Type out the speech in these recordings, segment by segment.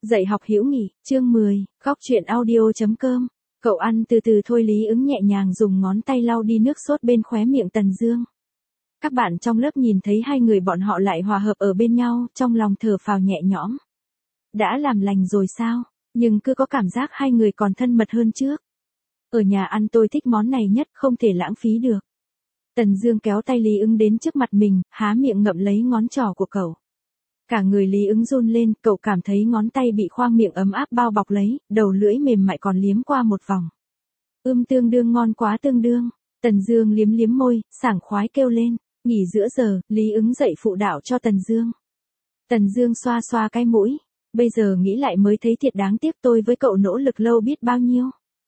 Dạy học hữu nghị, chương 10, góc truyện audio.com. Cậu ăn từ từ thôi. Lý Ứng nhẹ nhàng dùng ngón tay lau đi nước sốt bên khóe miệng Tần Dương. Các bạn trong lớp nhìn thấy hai người bọn họ lại hòa hợp ở bên nhau, trong lòng thở phào nhẹ nhõm. Đã làm lành rồi sao? Nhưng cứ có cảm giác hai người còn thân mật hơn trước. Ở nhà ăn tôi thích món này nhất, không thể lãng phí được. Tần Dương kéo tay Lý Ứng đến trước mặt mình, há miệng ngậm lấy ngón trỏ của cậu. Cả người Lý Ứng run lên, cậu cảm thấy ngón tay bị khoang miệng ấm áp bao bọc lấy, đầu lưỡi mềm mại còn liếm qua một vòng. Tương đương ngon quá tương đương. Tần Dương liếm liếm môi, sảng khoái kêu lên. Nghỉ giữa giờ, Lý Ứng dậy phụ đạo cho Tần Dương. Tần Dương xoa xoa cái mũi. Bây giờ nghĩ lại mới thấy thiệt đáng tiếc, tôi với cậu nỗ lực lâu biết bao nhiêu.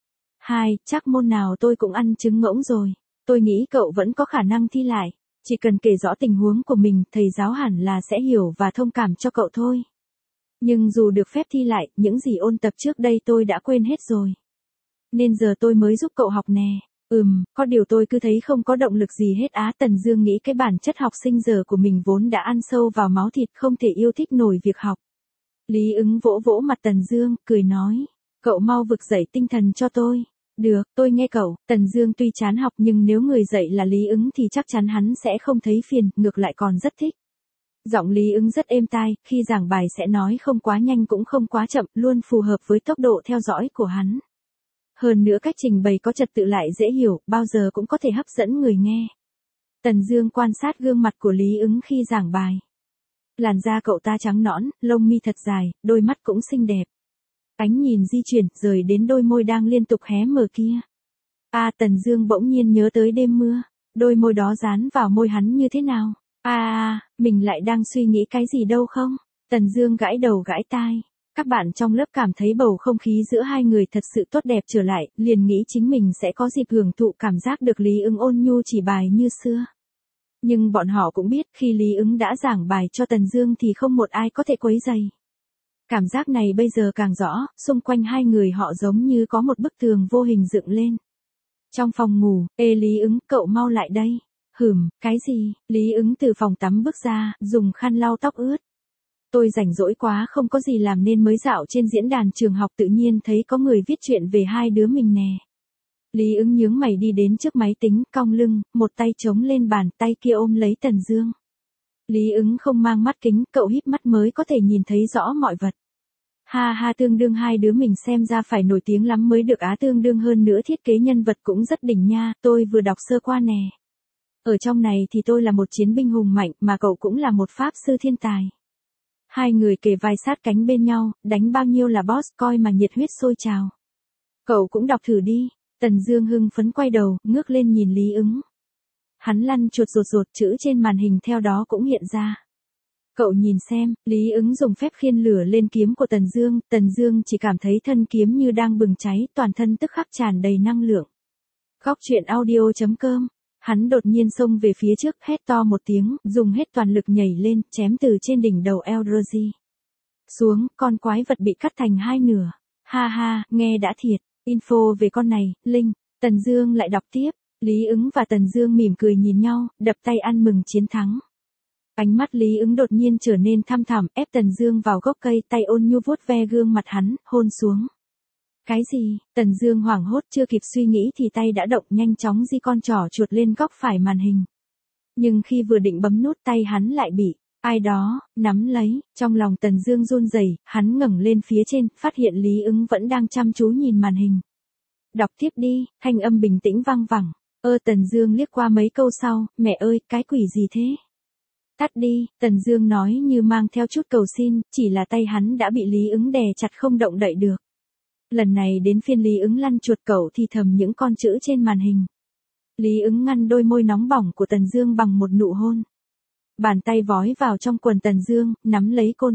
Chắc môn nào tôi cũng ăn trứng ngỗng rồi. Tôi nghĩ cậu vẫn có khả năng thi lại. Chỉ cần kể rõ tình huống của mình, thầy giáo hẳn là sẽ hiểu và thông cảm cho cậu thôi. Nhưng dù được phép thi lại, những gì ôn tập trước đây tôi đã quên hết rồi. Nên giờ tôi mới giúp cậu học nè. Có điều tôi cứ thấy không có động lực gì hết á. Tần Dương nghĩ cái bản chất học sinh giờ của mình vốn đã ăn sâu vào máu thịt, không thể yêu thích nổi việc học. Lý Ứng vỗ vỗ mặt Tần Dương, cười nói. Cậu mau vực dậy tinh thần cho tôi. Được, tôi nghe cậu. Tần Dương tuy chán học nhưng nếu người dạy là Lý Ứng thì chắc chắn hắn sẽ không thấy phiền, ngược lại còn rất thích. Giọng Lý Ứng rất êm tai, khi giảng bài sẽ nói không quá nhanh cũng không quá chậm, luôn phù hợp với tốc độ theo dõi của hắn. Hơn nữa cách trình bày có trật tự lại dễ hiểu, bao giờ cũng có thể hấp dẫn người nghe. Tần Dương quan sát gương mặt của Lý Ứng khi giảng bài. Làn da cậu ta trắng nõn, lông mi thật dài, đôi mắt cũng xinh đẹp. Ánh nhìn di chuyển, rời đến đôi môi đang liên tục hé mở kia. Tần Dương bỗng nhiên nhớ tới đêm mưa. Đôi môi đó dán vào môi hắn như thế nào? Mình lại đang suy nghĩ cái gì đâu không? Tần Dương gãi đầu gãi tai. Các bạn trong lớp cảm thấy bầu không khí giữa hai người thật sự tốt đẹp trở lại, liền nghĩ chính mình sẽ có dịp hưởng thụ cảm giác được Lý Ứng ôn nhu chỉ bài như xưa. Nhưng bọn họ cũng biết khi Lý Ứng đã giảng bài cho Tần Dương thì không một ai có thể quấy rầy. Cảm giác này bây giờ càng rõ, xung quanh hai người họ giống như có một bức tường vô hình dựng lên. Trong phòng ngủ, Lý Ứng, cậu mau lại đây. Cái gì? Lý Ứng từ phòng tắm bước ra, dùng khăn lau tóc ướt. Tôi rảnh rỗi quá không có gì làm nên mới dạo trên diễn đàn trường học tự nhiên thấy có người viết chuyện về hai đứa mình nè. Lý Ứng nhướng mày đi đến trước máy tính, cong lưng, một tay chống lên bàn, tay kia ôm lấy Tần Dương. Lý Ứng không mang mắt kính, cậu híp mắt mới có thể nhìn thấy rõ mọi vật. Tương đương hai đứa mình xem ra phải nổi tiếng lắm mới được á. Tương đương hơn nữa thiết kế nhân vật cũng rất đỉnh nha, tôi vừa đọc sơ qua nè. Ở trong này thì tôi là một chiến binh hùng mạnh mà cậu cũng là một pháp sư thiên tài. Hai người kề vai sát cánh bên nhau, đánh bao nhiêu là boss, coi mà nhiệt huyết sôi trào. Cậu cũng đọc thử đi. Tần Dương hưng phấn quay đầu, ngước lên nhìn Lý Ứng. Hắn lăn chuột rột chữ trên màn hình theo đó cũng hiện ra. Cậu nhìn xem, Lý Ứng dùng phép khiên lửa lên kiếm của Tần Dương chỉ cảm thấy thân kiếm như đang bừng cháy, toàn thân tức khắc tràn đầy năng lượng. Góc truyện audio.com. Hắn đột nhiên xông về phía trước, hét to một tiếng, dùng hết toàn lực nhảy lên, chém từ trên đỉnh đầu Elrozi xuống, con quái vật bị cắt thành hai nửa. Nghe đã thiệt. Info về con này, Linh. Tần Dương lại đọc tiếp. Lý Ứng và Tần Dương mỉm cười nhìn nhau, đập tay ăn mừng chiến thắng. Ánh mắt Lý Ứng đột nhiên trở nên thăm thẳm, ép Tần Dương vào gốc cây, tay ôn nhu vuốt ve gương mặt hắn, hôn xuống. Cái gì? Tần Dương hoảng hốt, chưa kịp suy nghĩ thì tay đã động, nhanh chóng di con trỏ chuột lên góc phải màn hình. Nhưng khi vừa định bấm nút, tay hắn lại bị ai đó nắm lấy. Trong lòng Tần Dương run rẩy, hắn ngẩng lên phía trên, phát hiện Lý Ứng vẫn đang chăm chú nhìn màn hình. Đọc tiếp đi. Thanh âm bình tĩnh vang vẳng. Tần Dương liếc qua mấy câu sau, mẹ ơi, cái quỷ gì thế? Tắt đi. Tần Dương nói như mang theo chút cầu xin, chỉ là tay hắn đã bị Lý Ứng đè chặt không động đậy được. Lần này đến phiên Lý Ứng lăn chuột, cậu thì thầm những con chữ trên màn hình. Lý Ứng ngăn đôi môi nóng bỏng của Tần Dương bằng một nụ hôn. Bàn tay vói vào trong quần Tần Dương, nắm lấy côn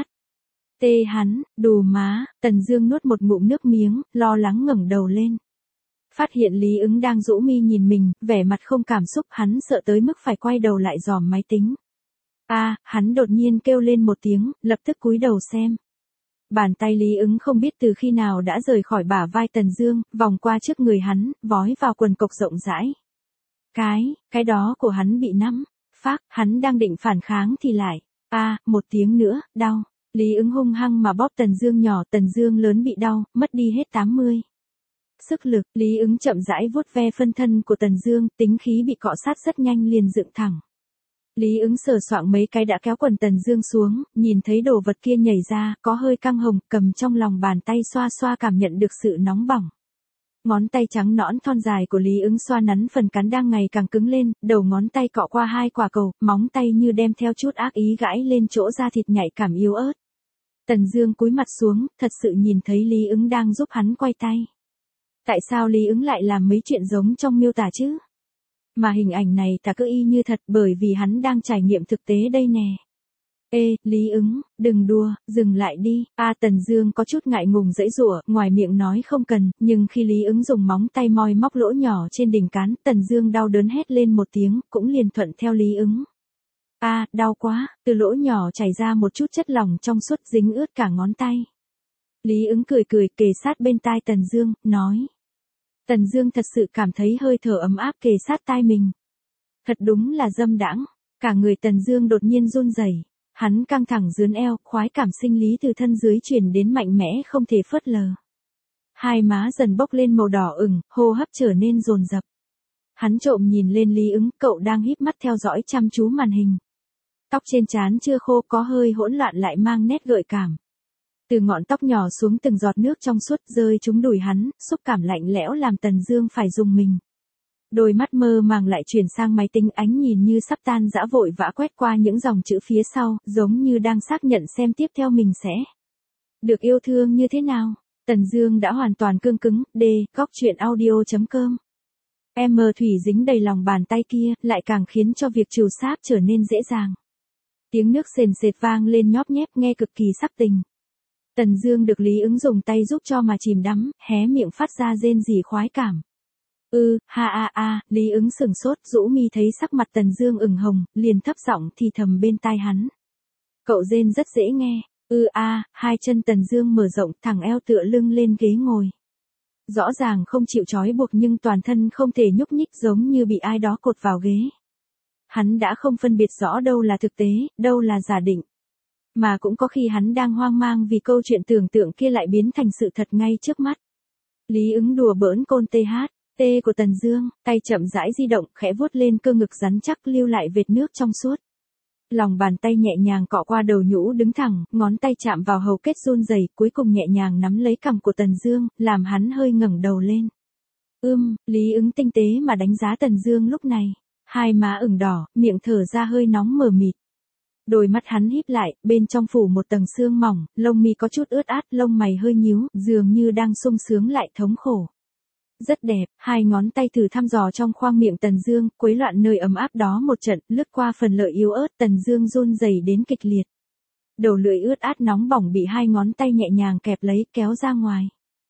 hắn, đù má. Tần Dương nuốt một ngụm nước miếng, lo lắng ngẩng đầu lên. Phát hiện Lý Ứng đang rũ mi nhìn mình, vẻ mặt không cảm xúc, hắn sợ tới mức phải quay đầu lại dòm máy tính. Hắn đột nhiên kêu lên một tiếng, lập tức cúi đầu xem. Bàn tay Lý Ứng không biết từ khi nào đã rời khỏi bả vai Tần Dương, vòng qua trước người hắn, vói vào quần cộc rộng rãi. Cái đó của hắn bị nắm. Hắn đang định phản kháng thì lại. Một tiếng nữa, đau. Lý ứng hung hăng mà bóp Tần Dương nhỏ, Tần Dương lớn bị đau, mất đi hết 80 sức lực. Lý ứng chậm rãi vuốt ve phân thân của Tần Dương, tính khí bị cọ sát rất nhanh liền dựng thẳng. Lý ứng sờ soạng mấy cái đã kéo quần Tần Dương xuống, nhìn thấy đồ vật kia nhảy ra, có hơi căng hồng, cầm trong lòng bàn tay xoa xoa cảm nhận được sự nóng bỏng. Ngón tay trắng nõn thon dài của Lý ứng xoa nắn phần cắn đang ngày càng cứng lên, đầu ngón tay cọ qua hai quả cầu, móng tay như đem theo chút ác ý gãi lên chỗ da thịt nhạy cảm yếu ớt. Tần Dương cúi mặt xuống, thật sự nhìn thấy Lý ứng đang giúp hắn quay tay. Tại sao Lý ứng lại làm mấy chuyện giống trong miêu tả chứ? Mà hình ảnh này ta cứ y như thật bởi vì hắn đang trải nghiệm thực tế đây nè. Ê, Lý ứng, đừng đùa, dừng lại đi. Tần Dương có chút ngại ngùng giãy giụa, ngoài miệng nói không cần, nhưng khi Lý ứng dùng móng tay moi móc lỗ nhỏ trên đỉnh cán, Tần Dương đau đớn hét lên một tiếng, cũng liền thuận theo Lý ứng. Đau quá, từ lỗ nhỏ chảy ra một chút chất lỏng trong suốt dính ướt cả ngón tay. Lý ứng cười cười kề sát bên tai Tần Dương, nói. Tần Dương thật sự cảm thấy hơi thở ấm áp kề sát tai mình. Thật đúng là dâm đãng, cả người Tần Dương đột nhiên run rẩy, hắn căng thẳng rướn eo, khoái cảm sinh lý từ thân dưới truyền đến mạnh mẽ không thể phớt lờ. Hai má dần bốc lên màu đỏ ửng, hô hấp trở nên dồn dập. Hắn trộm nhìn lên Lý ứng, cậu đang híp mắt theo dõi chăm chú màn hình. Tóc trên trán chưa khô, có hơi hỗn loạn lại mang nét gợi cảm. Từ ngọn tóc nhỏ xuống từng giọt nước trong suốt rơi trúng đùi hắn, xúc cảm lạnh lẽo làm Tần Dương phải rùng mình. Đôi mắt mơ màng lại chuyển sang máy tính, ánh nhìn như sắp tan rã vội vã quét qua những dòng chữ phía sau, giống như đang xác nhận xem tiếp theo mình sẽ được yêu thương như thế nào. Tần Dương đã hoàn toàn cương cứng. Góc truyện audio.com. Thủy dính đầy lòng bàn tay kia, lại càng khiến cho việc trừ sáp trở nên dễ dàng. Tiếng nước sền sệt vang lên nhóp nhép nghe cực kỳ sắc tình. Tần Dương được Lý ứng dùng tay giúp cho mà chìm đắm, hé miệng phát ra rên rỉ khoái cảm. Lý ứng sửng sốt, rũ mi thấy sắc mặt Tần Dương ửng hồng, liền thấp giọng thì thầm bên tai hắn. Cậu rên rất dễ nghe. Hai chân Tần Dương mở rộng, thẳng eo tựa lưng lên ghế ngồi. Rõ ràng không chịu trói buộc nhưng toàn thân không thể nhúc nhích, giống như bị ai đó cột vào ghế. Hắn đã không phân biệt rõ đâu là thực tế, đâu là giả định. Mà cũng có khi hắn đang hoang mang vì câu chuyện tưởng tượng kia lại biến thành sự thật ngay trước mắt. Lý ứng đùa bỡn côn THT của Tần Dương, tay chậm rãi di động, khẽ vuốt lên cơ ngực rắn chắc lưu lại vệt nước trong suốt. Lòng bàn tay nhẹ nhàng cọ qua đầu nhũ đứng thẳng, ngón tay chạm vào hầu kết run rẩy, cuối cùng nhẹ nhàng nắm lấy cằm của Tần Dương, làm hắn hơi ngẩng đầu lên. Lý ứng tinh tế mà đánh giá Tần Dương lúc này, hai má ửng đỏ, miệng thở ra hơi nóng mờ mịt. Đôi mắt hắn híp lại, bên trong phủ một tầng sương mỏng, lông mi có chút ướt át, lông mày hơi nhíu, dường như đang sung sướng lại thống khổ. Rất đẹp, hai ngón tay thử thăm dò trong khoang miệng Tần Dương, quấy loạn nơi ấm áp đó một trận, lướt qua phần lợi yếu ớt, Tần Dương run rẩy đến kịch liệt. Đầu lưỡi ướt át nóng bỏng bị hai ngón tay nhẹ nhàng kẹp lấy, kéo ra ngoài.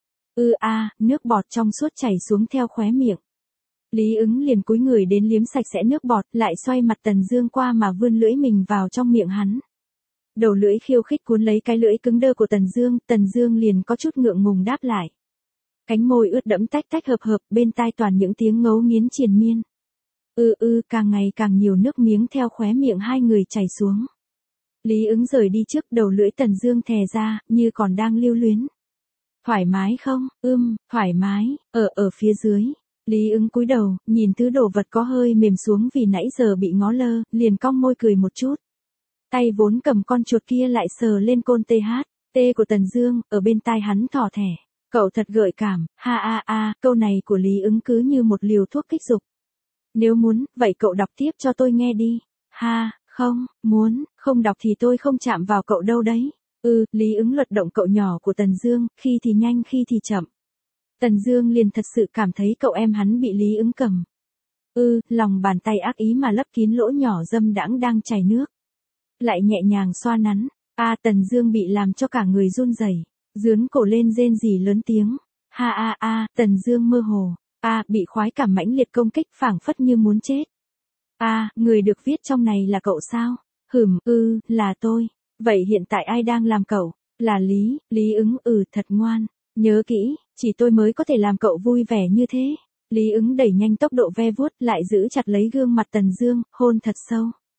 Nước bọt trong suốt chảy xuống theo khóe miệng. Lý ứng liền cúi người đến liếm sạch sẽ nước bọt, lại xoay mặt Tần Dương qua mà vươn lưỡi mình vào trong miệng hắn. Đầu lưỡi khiêu khích cuốn lấy cái lưỡi cứng đơ của Tần Dương liền có chút ngượng ngùng đáp lại. Cánh môi ướt đẫm tách tách hợp hợp, bên tai toàn những tiếng ngấu nghiến triền miên. Càng ngày càng nhiều nước miếng theo khóe miệng hai người chảy xuống. Lý ứng rời đi trước, đầu lưỡi Tần Dương thè ra, như còn đang lưu luyến. Thoải mái không? Thoải mái, ở phía dưới. Lý ứng cúi đầu, nhìn thứ đồ vật có hơi mềm xuống vì nãy giờ bị ngó lơ, liền cong môi cười một chút. Tay vốn cầm con chuột kia lại sờ lên côn THT của Tần Dương, ở bên tai hắn thỏ thẻ. Cậu thật gợi cảm, câu này của Lý ứng cứ như một liều thuốc kích dục. Nếu muốn, vậy cậu đọc tiếp cho tôi nghe đi. Không, muốn, không đọc thì tôi không chạm vào cậu đâu đấy. Lý ứng luật động cậu nhỏ của Tần Dương, khi thì nhanh khi thì chậm. Tần Dương liền thật sự cảm thấy cậu em hắn bị Lý ứng cầm. Lòng bàn tay ác ý mà lấp kín lỗ nhỏ dâm đãng đang chảy nước. Lại nhẹ nhàng xoa nắn. Tần Dương bị làm cho cả người run rẩy, dướn cổ lên rên rỉ lớn tiếng. Tần Dương mơ hồ. Bị khoái cảm mãnh liệt công kích phảng phất như muốn chết. Người được viết trong này là cậu sao? Là tôi. Vậy hiện tại ai đang làm cậu? Là Lý ứng. Thật ngoan. Nhớ kỹ, chỉ tôi mới có thể làm cậu vui vẻ như thế. Lý ứng đẩy nhanh tốc độ ve vuốt, lại giữ chặt lấy gương mặt Tần Dương, hôn thật sâu.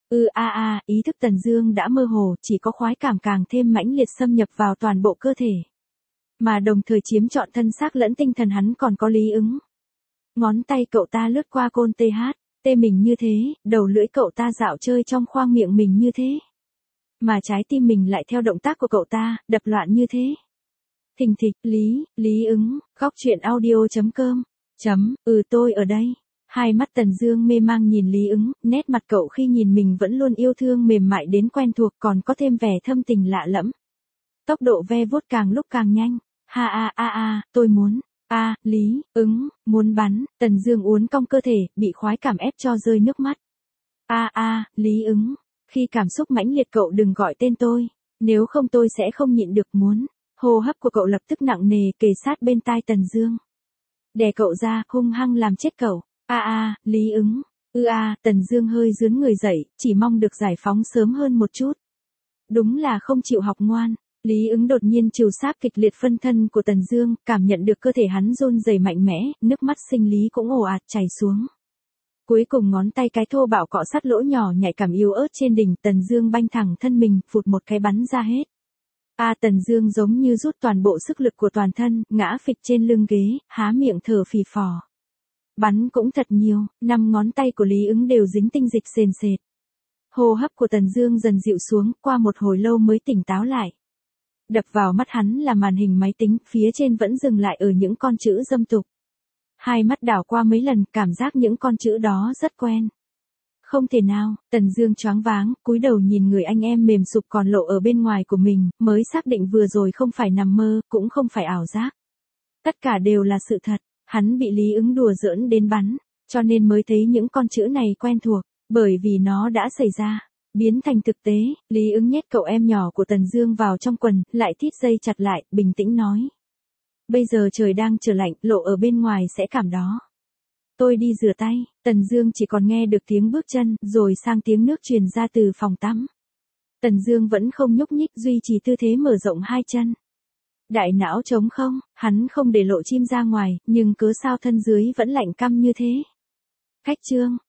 Ý thức Tần Dương đã mơ hồ, chỉ có khoái cảm càng thêm mãnh liệt xâm nhập vào toàn bộ cơ thể. Mà đồng thời chiếm trọn thân xác lẫn tinh thần hắn còn có Lý Ứng. Ngón tay cậu ta lướt qua côn tê mình như thế, đầu lưỡi cậu ta dạo chơi trong khoang miệng mình như thế. Mà trái tim mình lại theo động tác của cậu ta, đập loạn như thế. Thình thịch, Lý Ứng, góc truyện audio.com. Tôi ở đây. Hai mắt Tần Dương mê mang nhìn Lý Ứng, nét mặt cậu khi nhìn mình vẫn luôn yêu thương mềm mại đến quen thuộc còn có thêm vẻ thâm tình lạ lẫm. Tốc độ ve vuốt càng lúc càng nhanh. Tôi muốn. Lý Ứng, muốn bắn, Tần Dương uốn cong cơ thể, bị khoái cảm ép cho rơi nước mắt. Lý Ứng, khi cảm xúc mãnh liệt cậu đừng gọi tên tôi, nếu không tôi sẽ không nhịn được muốn. Hô hấp của cậu lập tức nặng nề kề sát bên tai Tần Dương. Đè cậu ra, hung hăng làm chết cậu. Lý Ứng. Tần Dương hơi rướn người dậy, chỉ mong được giải phóng sớm hơn một chút. Đúng là không chịu học ngoan. Lý Ứng đột nhiên trìu sát kịch liệt phân thân của Tần Dương, cảm nhận được cơ thể hắn run rẩy mạnh mẽ, nước mắt sinh lý cũng ồ ạt chảy xuống. Cuối cùng ngón tay cái thô bạo cọ sát lỗ nhỏ nhạy cảm yếu ớt trên đỉnh, Tần Dương banh thẳng thân mình, phụt một cái bắn ra hết. Tần Dương giống như rút toàn bộ sức lực của toàn thân, ngã phịch trên lưng ghế, há miệng thở phì phò. Bắn cũng thật nhiều, 5 ngón tay của Lý Ứng đều dính tinh dịch sền sệt. Hô hấp của Tần Dương dần dịu xuống, qua một hồi lâu mới tỉnh táo lại. Đập vào mắt hắn là màn hình máy tính, phía trên vẫn dừng lại ở những con chữ dâm tục. Hai mắt đảo qua mấy lần, cảm giác những con chữ đó rất quen. Không thể nào, Tần Dương choáng váng, cúi đầu nhìn người anh em mềm sụp còn lộ ở bên ngoài của mình, mới xác định vừa rồi không phải nằm mơ, cũng không phải ảo giác. Tất cả đều là sự thật, hắn bị Lý Ứng đùa giỡn đến bắn, cho nên mới thấy những con chữ này quen thuộc, bởi vì nó đã xảy ra. Biến thành thực tế, Lý Ứng nhét cậu em nhỏ của Tần Dương vào trong quần, lại thít dây chặt lại, bình tĩnh nói. Bây giờ trời đang trở lạnh, lộ ở bên ngoài sẽ cảm đó. Tôi đi rửa tay, Tần Dương chỉ còn nghe được tiếng bước chân, rồi sang tiếng nước truyền ra từ phòng tắm. Tần Dương vẫn không nhúc nhích, duy trì tư thế mở rộng hai chân. Đại não trống không, hắn không để lộ chim ra ngoài, nhưng cớ sao thân dưới vẫn lạnh căm như thế. Cách chương.